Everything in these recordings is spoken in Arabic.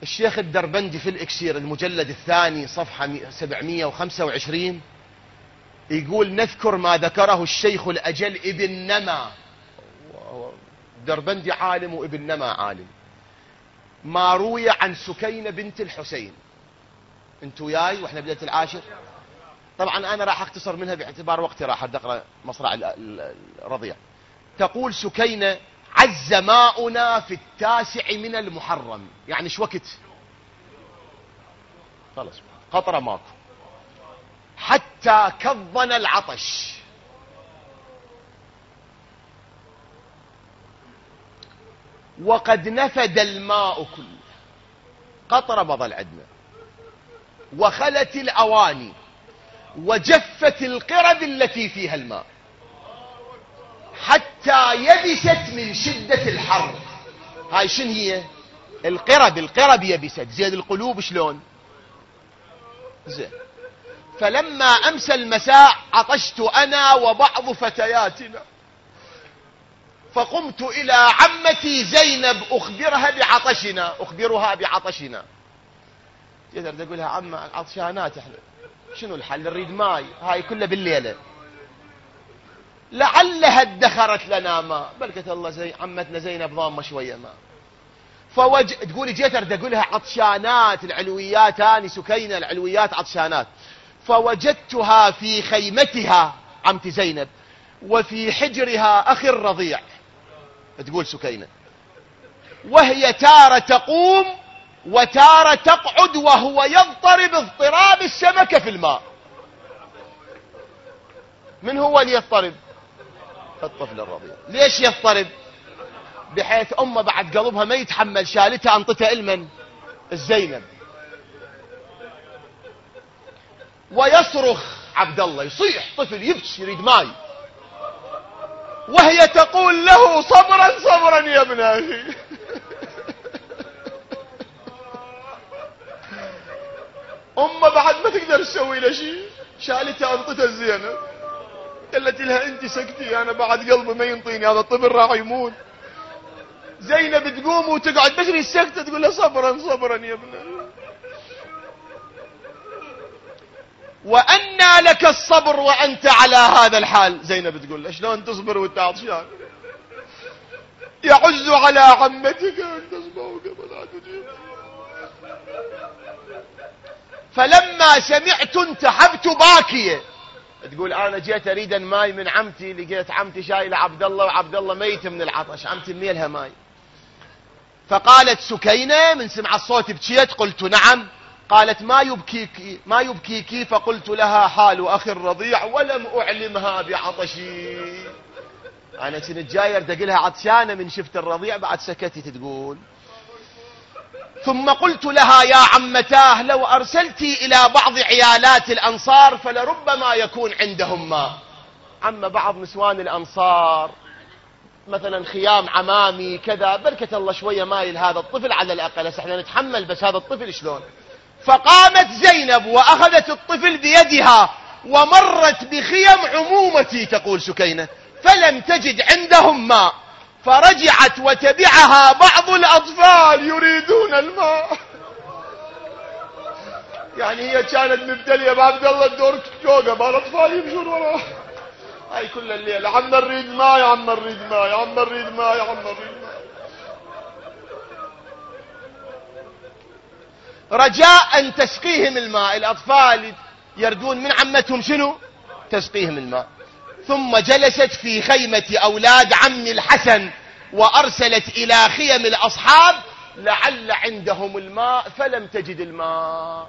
الشيخ الدربندي في الإكسير المجلد الثاني صفحة 725 يقول: نذكر ما ذكره الشيخ الأجل ابن نما. دربندي عالم وابن نما عالم. ما روي عن سكينة بنت الحسين. انتوا وياي واحنا بداية العاشر. طبعا انا راح اختصر منها باعتبار وقتي، راح اقرا مصرع الرضيع. تقول سكينة: عز ماؤنا في 9 من المحرم. يعني ايش وقت؟ خلاص قطرة ماكو، حتى كظن العطش. وقد نفد الماء كله، قطرة بظل عندنا، وخلت الأواني، وجفت القرب التي فيها الماء، حتى يبست من شدة الحر. هاي شن هي؟ القرب يبست. زين القلوب شلون؟ زين. فلما أمسى المساء عطشت أنا وبعض فتياتنا، فقمت إلى عمتي زينب أخبرها بعطشنا. تقدر تقولها: عم عطشانات احنا، شنو الحل؟ نريد ماي، هاي كلها بالليلة، لعلها ادخرت لنا ماء. بلكت الله عمتنا زينب ضامة شوية ماء. تقولي جيتر تقولها عطشانات العلويات، اني سكينة العلويات عطشانات. فوجدتها في خيمتها عمتي زينب، وفي حجرها أخي الرضيع، تقول سكينة، وهي تارة تقوم وتارة تقعد، وهو يضطرب اضطراب السمكة في الماء. من هو اللي يضطرب؟ الطفل الرضيع. ليش يضطرب؟ بحيث أمه بعد قلبها ما يتحمل، شالتها أنطتها المن الزينب. ويصرخ عبد الله، يصيح طفل يبكي يريد ماي، وهي تقول له: صبرا صبرا يا ابن أخي. أمه بعد ما تقدر تسوي له شيء، شالتها أنطتها الزينب، قالت لها: أنت سكتي، أنا بعد قلبي ما ينطيني، هذا الطفل راح يموت. زينب تقوم وتقعد بشري السكتة، تقول له: صبرا صبرا يا ابن أخي. وأنى لك الصبر وأنت على هذا الحال. زينب تقول له: شلون تصبر وانت عطشان؟ يعز على عمتك أن تصبر قبل أن تجيب. فلما سمعت انتحبت باكية. تقول: أنا جيت أريد ماي من عمتي، لقيت عمتي شايلة عبد الله، وعبد الله ميت من العطش، عمتي ميلها ماي. فقالت سكينة من سمع الصوت: بكيت؟ قلت: نعم. قالت: ما يبكيك؟ فقلت لها: حال أخي الرضيع، ولم أعلمها بعطشي. أنا كنت جاير دقلها عطشانة من شفت الرضيع، بعد سكتت. تقول: ثم قلت لها: يا عمتاه، لو أرسلتي إلى بعض عيالات الأنصار فلربما يكون عندهم ماء. عم بعض نسوان الأنصار مثلا خيام عمامي كذا، بركة الله شوية ماي لهذا الطفل على الأقل، احنا نتحمل، بس هذا الطفل شلون؟ فقامت زينب وأخذت الطفل بيدها ومرت بخيم عمومتي، تقول سكينة، فلم تجد عندهم ماء، فرجعت وتبعها بعض الأطفال يريدون الماء. يعني هي كانت مبتلية بعبد الله الدور جوقة، بالأطفال يمشون وراها. هاي كل الليلة: عم نريد ماء، يا عم نريد ماء، يا عم نريد ماء، يا عم نريد ماء. رجاء أن تسقيهم الماء. الأطفال يردون من عمتهم شنو؟ تسقيهم الماء. ثم جلست في خيمة أولاد عم الحسن، وأرسلت إلى خيم الأصحاب لعل عندهم الماء، فلم تجد الماء.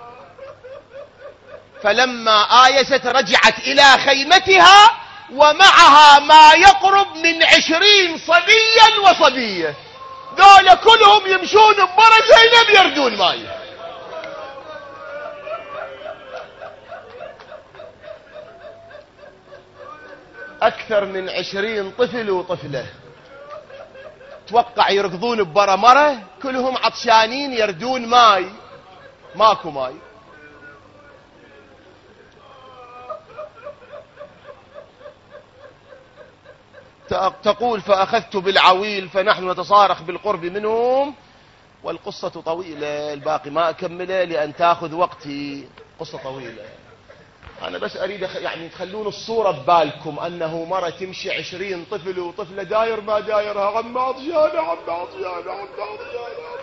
فلما آيست رجعت إلى خيمتها ومعها ما يقرب من 20 صبيا وصبية، دول كلهم يمشون ببرا زينب يردون ماي. أكثر من 20 طفل وطفلة، توقع يركضون ببرا مرة، كلهم عطشانين يردون ماي، ماكو ماي. تقول: فأخذت بالعويل، فنحن نتصارخ بالقرب منهم، والقصة طويلة، الباقي ما أكمله لأن تأخذ وقتي، قصة طويلة. أنا بس أريد يعني تخلون الصورة ببالكم أنه مرة تمشي 20 طفل وطفلة داير ما دايرها، عم عطيانة عم عطيانة عم عطيانة،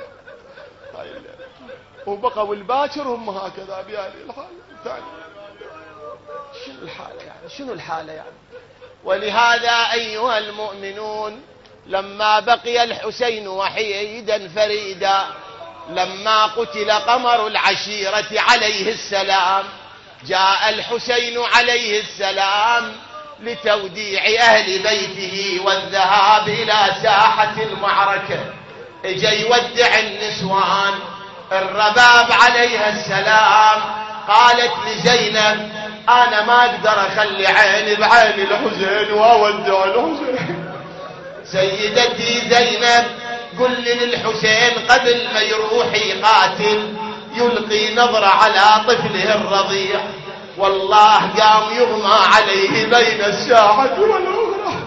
وبقى والباكر هم هكذا بهذه الحالة الثانية. شنو الحالة يعني؟ شنو الحالة يعني؟ ولهذا أيها المؤمنون لما بقي الحسين وحيدا فريدا، لما قتل قمر العشيرة عليه السلام، جاء الحسين عليه السلام لتوديع أهل بيته والذهاب إلى ساحة المعركة. اجى يودع النسوان، الرباب عليها السلام قالت لزينب أنا ما أقدر أخلي عيني بعين الحسين وأودع الحسين. سيدتي زينب قل للحسين قبل ما يروح يقاتل يلقي نظرة على طفله الرضيع. والله قام يغمى عليه بين الساعة والأخرى.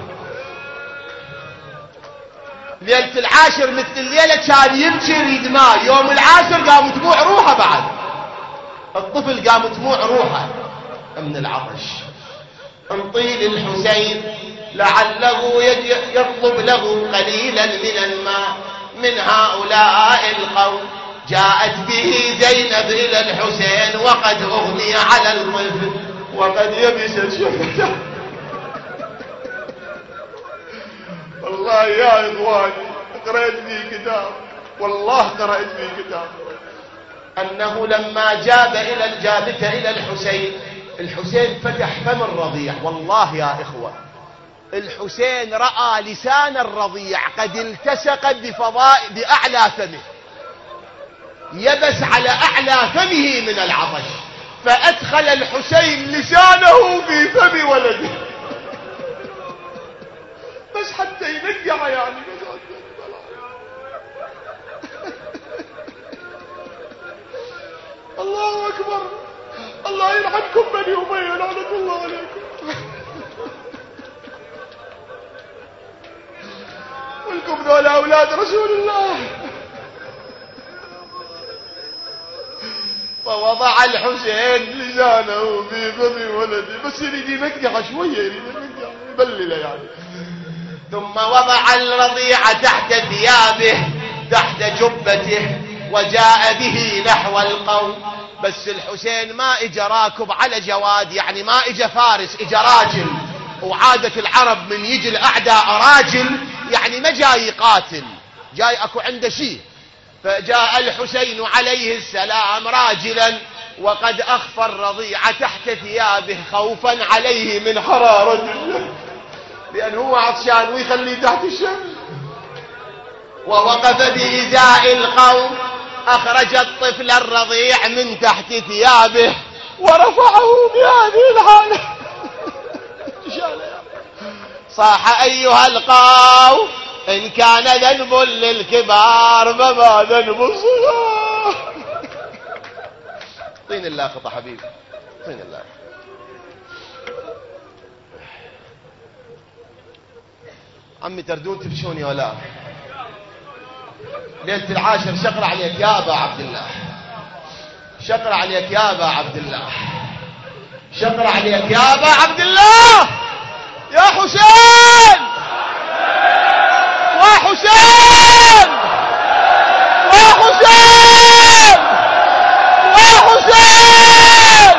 ليلة العاشر مثل الليلة كان يبكي يريد ماء، يوم العاشر قام دموع روحه، بعد الطفل قام دموع روحه من العطش. انطي للحسين لعله يطلب له قليلا من الماء من هؤلاء القوم. جاءت به زينب إلى الحسين وقد أغمي على الطفل وقد يبست شفته. والله يا إخواني قرأت في كتاب، والله قرأت في كتاب أنه لما جابت إلى الحسين، الحسين فتح فم الرضيع. والله يا إخوة الحسين رأى لسان الرضيع قد التصق بأعلى فمه، يبس على أعلى فمه من العطش، فأدخل الحسين لسانه في فم ولده بس حتى ينقع يعني. الله أكبر، الله يرحمكم بني أمية لعنة الله عليكم. ولكم دول أولاد رسول الله. فوضع الحسين لسانه في فم ولده، بس يريد ينقع شوية، يريد ينقع يبلله يعني. ثم وضع الرضيع تحت ثيابه تحت جبته وجاء به نحو القوم. بس الحسين ما اجى راكب على جواد، يعني ما اجى فارس، اجى راجل. وعادة العرب من يجي الأعداء راجل يعني ما جاي يقاتل، جاي اكو عنده شيء. فجاء الحسين عليه السلام راجلا وقد أخفى الرضيع تحت ثيابه خوفا عليه من حرارته، لأن هو عطشان ويخليه تحت الشمس. ووقف بإزاء القوم، أخرج الطفل الرضيع من تحت ثيابه ورفعه بهذه الحالة. صاح أيها القوم إن كان ذنب للكبار فما ذنب الصغار. طين الله خطأ حبيبي، طين الله. عمي تردون تبشوني ولا؟ ليلة العاشر شقر عليك يا أبا عبد الله، شقر عليك يا أبا عبد الله، شقر عليك يا أبا عبد الله. يا حسين وحسين وحسين وحسين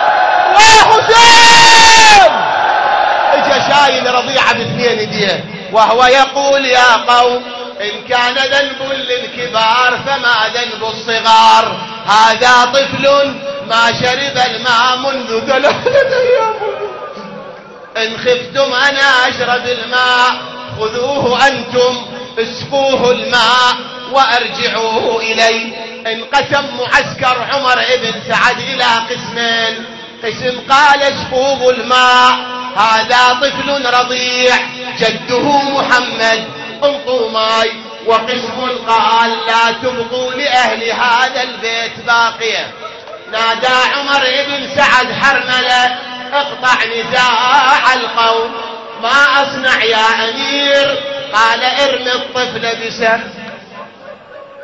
وحسين. اجا شايل رضيعة باثنين ايديه وهو يقول يا قوم إن كان ذنب للكبار فما ذنب الصغار. هذا طفل ما شرب الماء منذ 3 أيام. إن خفتم أنا أشرب الماء خذوه أنتم اسقوه الماء وأرجعوه إلي. انقسم معسكر عمر بن سعد إلى قسمين، قسم قال اسقوه الماء هذا طفل رضيع جده محمد انطوا ماي، وقسم قال لا تبقوا لأهل هذا البيت باقية. نادى عمر بن سعد حرملة اقطع نزاع القوم. ما أصنع يا أمير؟ قال ارمي الطفل بسهم.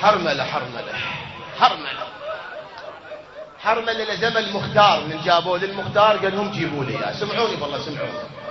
حرملة لزم المختار، من جابوا للمختار قال لهم جيبوا لي اياه. سمعوني والله سمعوني.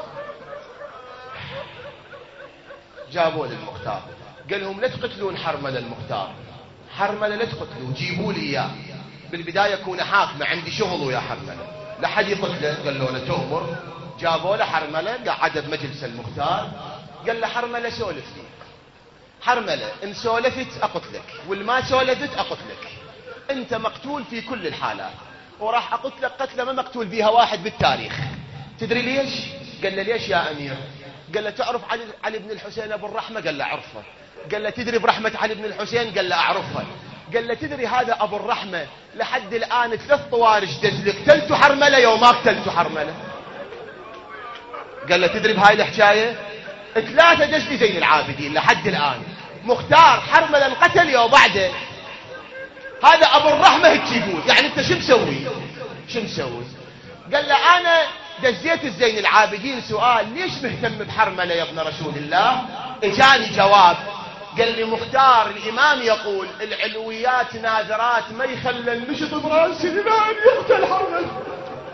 جابوا للمختار قال لهم لا تقتلون حرملة المختار، حرملة لا تقتلوا، جيبوا لي اياه. بالبداية كون حاكمة، عندي شغل ويا حرملة، لا حد يقتله. قال له لا تؤمر. جابوا له حرملة، قعد بمجلس المختار، قال له حرملة سولف لي. حرملة ان سولفت اقتلك، والما سولفت اقتلك، انت مقتول في كل الحالات، وراح اقتلك قتله ما مقتول بيها واحد بالتاريخ. تدري ليش؟ قال له ليش يا امير؟ قال له تعرف علي بن الحسين ابو الرحمه؟ قال له اعرفه. قال له تدري برحمه علي بن الحسين؟ قال له اعرفها. قال له تدري هذا ابو الرحمه لحد الان 3 طوارج دزل، قتلت حرمله يوم ما قتلت حرمله. قال له تدري بهاي الحكايه 3 دزل زين العابدين لحد الان، مختار حرمله انقتل يوم بعده. هذا ابو الرحمه هيك يقول، يعني انت شو مسوي؟ قال له انا دزيت الزين العابدين سؤال، ليش مهتم بحرمله يا ابن رسول الله؟ اجاني جواب، قال لي مختار الامام يقول العلويات ناذرات، ما يخلى النشط براسي الا ان يقتل حرمله.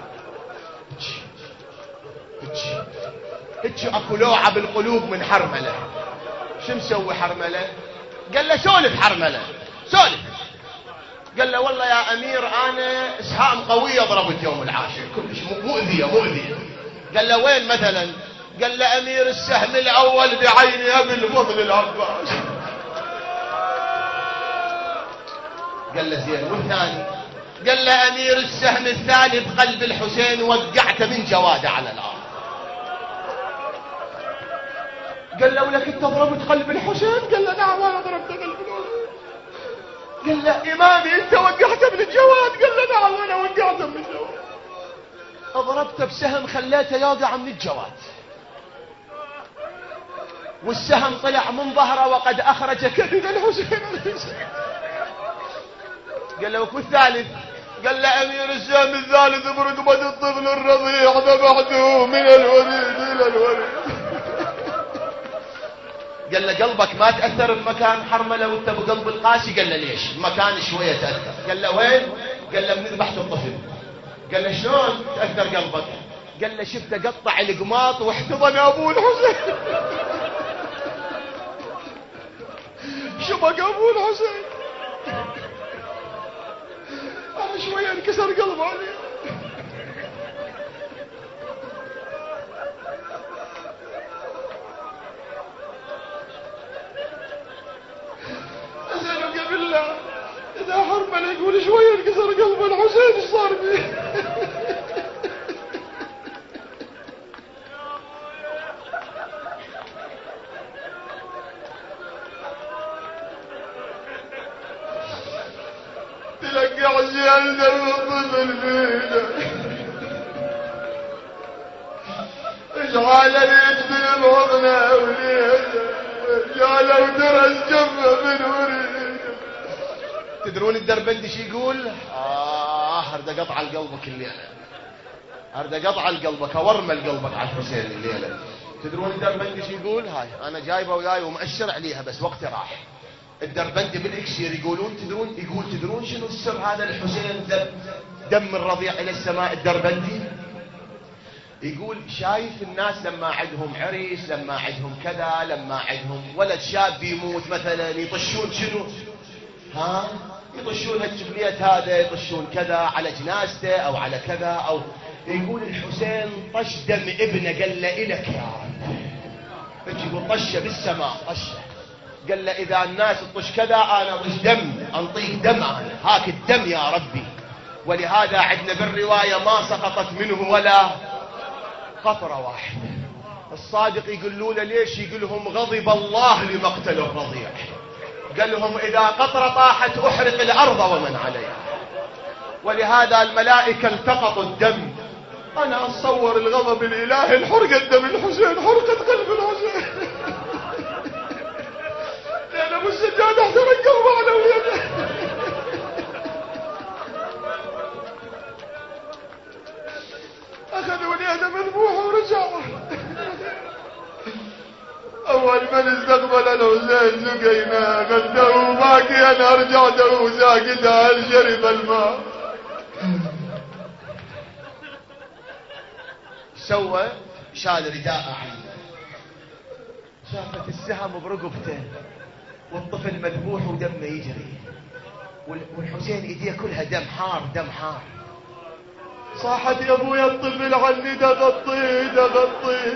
هيك اكو لوعه بالقلوب من حرمله. شو مسوي حرمله؟ قال له سولف حرمله، سولف. قال له والله يا امير انا اسهام قويه ضربت يوم العاشر، كلش مؤذيه. قال له وين مثلا؟ قال له امير السهم الاول بعيني ابي الفضل العباس. قال له زين والثاني؟ قال له امير السهم الثاني بقلب الحسين وقعته من جواده على الارض. قال له ولك انت ضربت قلب الحسين؟ قال له نعم انا ضربت قلب الحسين. قال له امامي انت وقعته من الجواد؟ قال له نعم انا وقعته من الجواد. ضربته بسهم خليته يوقع من الجواد، والسهم طلع من ظهره وقد اخرج كبد الحسين. قال له والثالث؟ قال له امير السهم الثالث برقبة الطفل الرضيع ذبحته من الوريد الى الوريد. قال له قلبك ما تأثر بمكان حرملة وانت بقلب القاسي؟ قال له ليش؟ المكان شوية تأثر. قال له وين؟ قال له من ذبحت الطفل. قال له شلون تأثر قلبك؟ قال له شفت قطع القماط واحتضن ابو الحسين. شبك ابو الحسين. انا شوية انكسر قلبه عليه. أسألك بالله إذا حرملة يقول شوية انكسر قلب الحسين ايش صار فيه؟ تلقى عجال دم الطفل فينا، اجعل يدفن بحضنه وليده، جعلوا درس جنبه من وريده. تدرون الدربندي شي يقول؟ هرد قطع لقلبك الليله، هرد قطع لقلبك، اورمل قلبك على الحسين الليله. تدرون الدربندي شي يقول؟ هاي انا جايبه وياي ومؤشر عليها بس وقتي راح. الدربندي بالاكسير يقولون تدرون شنو السر هذا الحسين دم الرضيع الى السماء؟ الدربندي يقول شايف الناس لما عندهم عريس، لما عندهم كذا، لما عندهم ولد شاب يموت مثلا يطشون شنو؟ يطشون هالجبلية هذا، يطشون كذا على جنازته او على كذا او. يقول الحسين طش دم ابنه، قال له الك يا رب. يقول طشه بالسماء طشه، قال له اذا الناس تطش كذا انا طش دم، انطيك دم انا، هاك الدم يا ربي. ولهذا عندنا بالروايه ما سقطت منه ولا قطره واحده. الصادق يقولوا له ليش؟ يقول لهم غضب الله لمقتل الرضيع. قال لهم اذا قطره طاحت احرق الارض ومن عليها. ولهذا الملائكه التقطوا الدم. انا اتصور الغضب الالهي الحرقه دم الحسين، حرقه قلب الحسين. لان ابو السجاد احترق قلبه على ولده. اخذوا اليد مذبوحه ورجعوا. اول من استقبل الحسين سقينا غدا وباقي زين ارجع دو ساقدها الشرب الماء. سوى شال رداء عنه، شافت السهم برقبته والطفل مذبوح ودمه يجري، والحسين ايديه كلها دم حار دم حار. صاحت يا ابويا الطفل عني دغطيه دغطيه،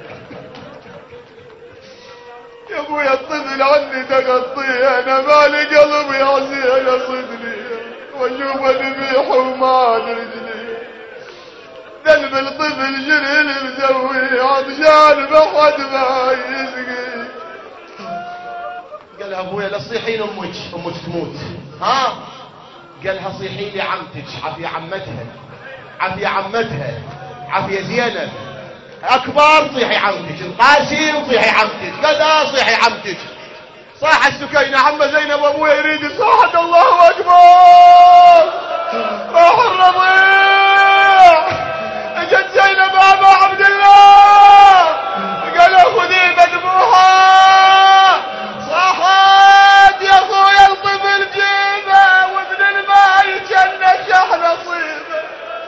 يا ابويا الطفل عني دغطيه، انا مالي قلب يا زين صدري واشوفه ذبيح وما رجلي، ذنب الطفل جري مسوي عطشان بحد ما يسقي. قال ابويا لا تصيحين امك تموت. ها قالها صيحي لي عمتك، عافية عمتها عافية عمتها عافية زينب اكبر صيحي عمتك، القاسم صيحي عمتك كذا صيحي عمتك. صاح السكينة عم زينب ابويا يريد صاحت الله اكبر. راح الرضيع اجت زينب ابا عبد الله قال خذي مذبوحه. صاحت يا اخويا الطفل جيبه وابن الماء جنة شح نصيبه.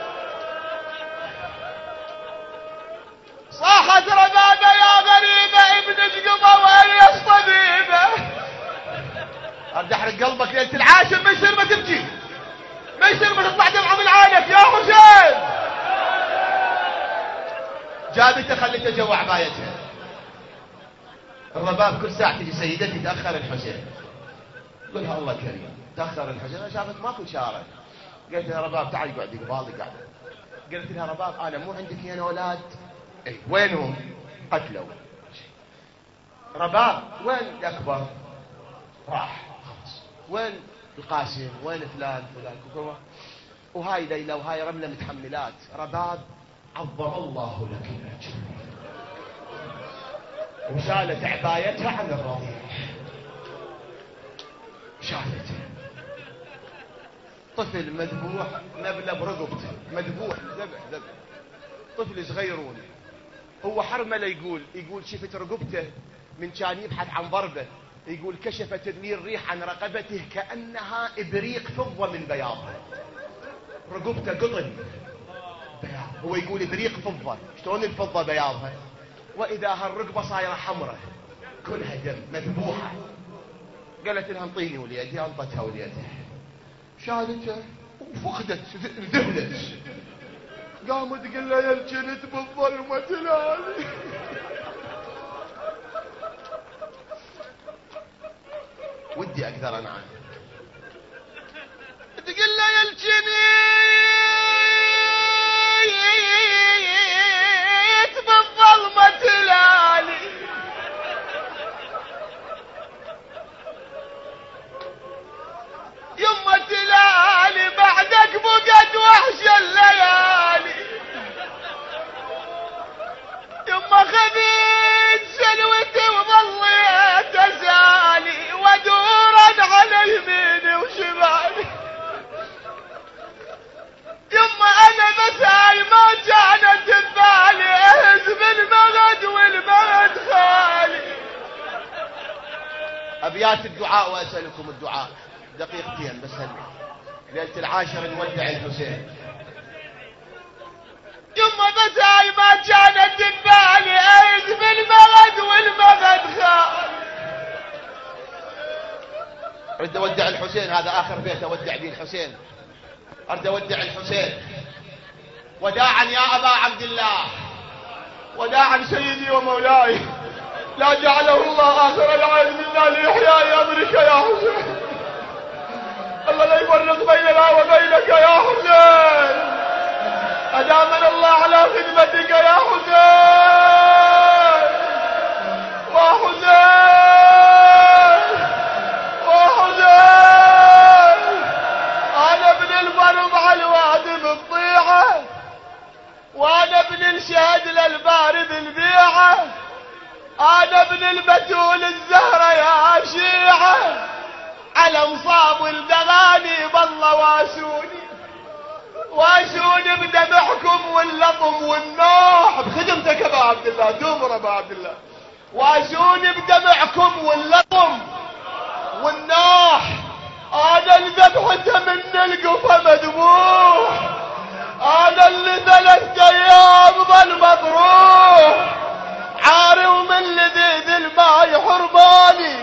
صاحت ربابه يا غريبه ابنك قضى وين يصطديبه. ارد احرق قلبك ليله العاشر، ما يصير ما تبكي، ما يصير ما تطلع دمعه من عينك يا حسين. جابته خليته جوا عبايتها. الرباب كل ساعة تجي سيدتي تأخر الحسين، قلها الله كريم تأخر الحسين. أنا شافت ماكو شارع، قلت لها رباب تعالي قعدي قبالي قاعدة. قلت لها رباب أنا مو عندك هنا أولاد؟ اي وينهم؟ قتلوا. رباب وين الأكبر؟ راح خلاص. وين القاسم؟ وين فلان فلان؟ وهاي ليلى وهاي رملة متحملات. رباب عظم الله لك الأجر، وشالت عبايتها عن الرضيع. شالته طفل مذبوح نبله برقبته، مذبوح ذبح طفل صغيرون. هو حرمله يقول شفت رقبته من كان يبحث عن ضربه، يقول كشفت النير ريح عن رقبته كأنها إبريق فضة من بياضها. رقبته قطن بياض، هو يقول إبريق فضة. شلون الفضة بياضها؟ وإذا هالرقبة صايرة حمرة كلها دم مذبوحة. قالت لها انطيني وليدي، انطتها وليدها، شالته وفقدت ذهلت. قامت تقول له يلجنت بالظلمة تلالي. ودي اقدر انعم. تقول له يلجنت بالظلمة تلالي. يما تلالي بعدك بقت وحش الليالي. يما خذيت سلوتي وظليت ازالي ودورا على يميني وشمالي. يما انا مساي ما كانت ببالي اهز بالمغد والمغد خالي. ابيات الدعاء واسالكم الدعاء دقيقتين بس. ليلة العاشر نودع الحسين. يما مساي ما كانت ببالي اهز بالمغد والمغد خالي. اريد اودع الحسين، هذا اخر بيت اودع به الحسين. اريد اودع الحسين وداعا يا ابا عبد الله، وداعا سيدي ومولاي، لا جعله الله اخر العين منا لاحياء امرك يا حسين. الله لا يفرق بيننا وبينك يا حسين، ادامنا الله على خدمتك يا حسين. وحسين انا ابن البرم على الوادي بالضيعه، وانا ابن الشهد للبارد البيعه، انا ابن البتول الزهره يا شيعه، على مصاب الدغاني بالله واسوني بدمعكم واللطم والنوح بخدمتك ابا عبد الله. دمر ابا عبد الله، واسوني بدمعكم واللطم والنوح القفا مذبوح، انا اللي 3 ايام ظل مطروح، عاري ومن لذيذ الماي حرماني.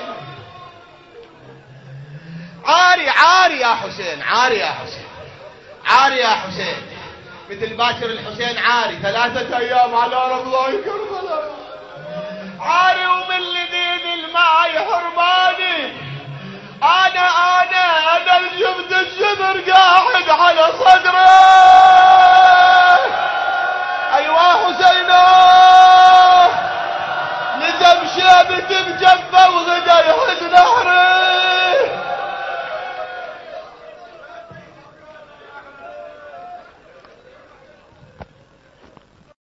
عاري يا حسين، عاري يا حسين، عاري يا حسين، مثل باكر الحسين عاري 3 ايام على رمضان كربلاء. عاري